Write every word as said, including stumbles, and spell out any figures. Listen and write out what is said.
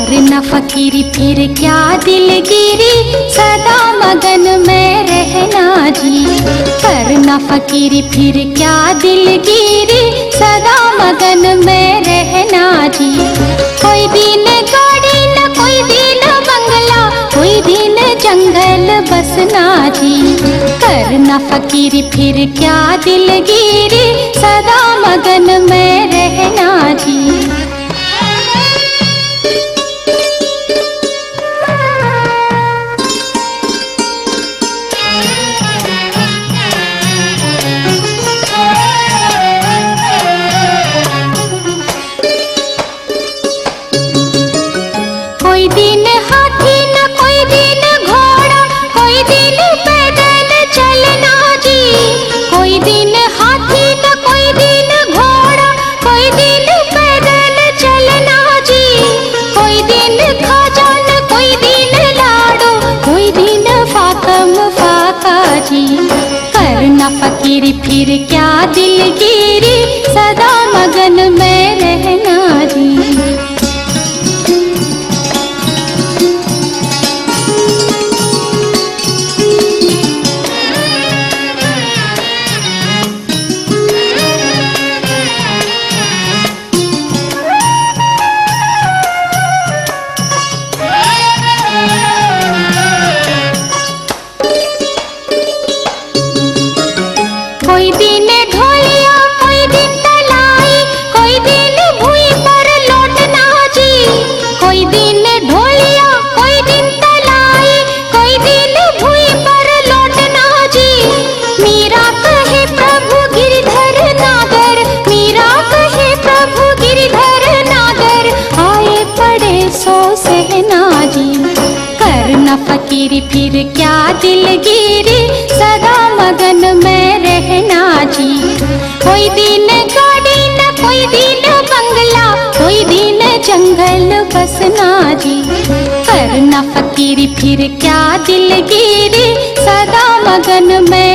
करना फकीरी फिर क्या दिलगिरी, सदा मगन में रहना जी। करना फकीरी फिर क्या दिलगिरी, सदा मगन में रहना जी। कोई दिन गाड़ी न कोई दिन बंगला, कोई दिन जंगल बसना जी। करना फकीरी फिर क्या दिलगिरी, सदा मगन में रहना जी। कोई दिन हाथी न कोई दिन घोड़ा, कोई दिन पैदल चलना जी। कोई दिन हाथी न कोई दिन घोड़ा, कोई दिन पैदल चलना जी। कोई दिन खाजा न कोई दिन लाडो, कोई दिन फाकम फाका जी। करना फकीरी फिर क्या दिलगिरी, सदा मगन में रहना जी। कोई दिन ढोलिया कोई दिन तलाई, कोई दिन भुई पर लौटना जी। कोई दिन ढोलिया कोई दिन तलाई, कोई दिन भुई पर लौटना जी। मीरा कहे प्रभु गिरधर नागर, मीरा कहे प्रभु गिरधर नागर, आए पड़े सो सहना जी। करना फकीरी फिर क्या दिलगिरी, सदा मगन में रहना जी। कोई दिन गाड़ी न कोई दिन बंगला, कोई दिन जंगल बसना जी। करना फकीरी फिर क्या दिलगिरी, सदा मगन में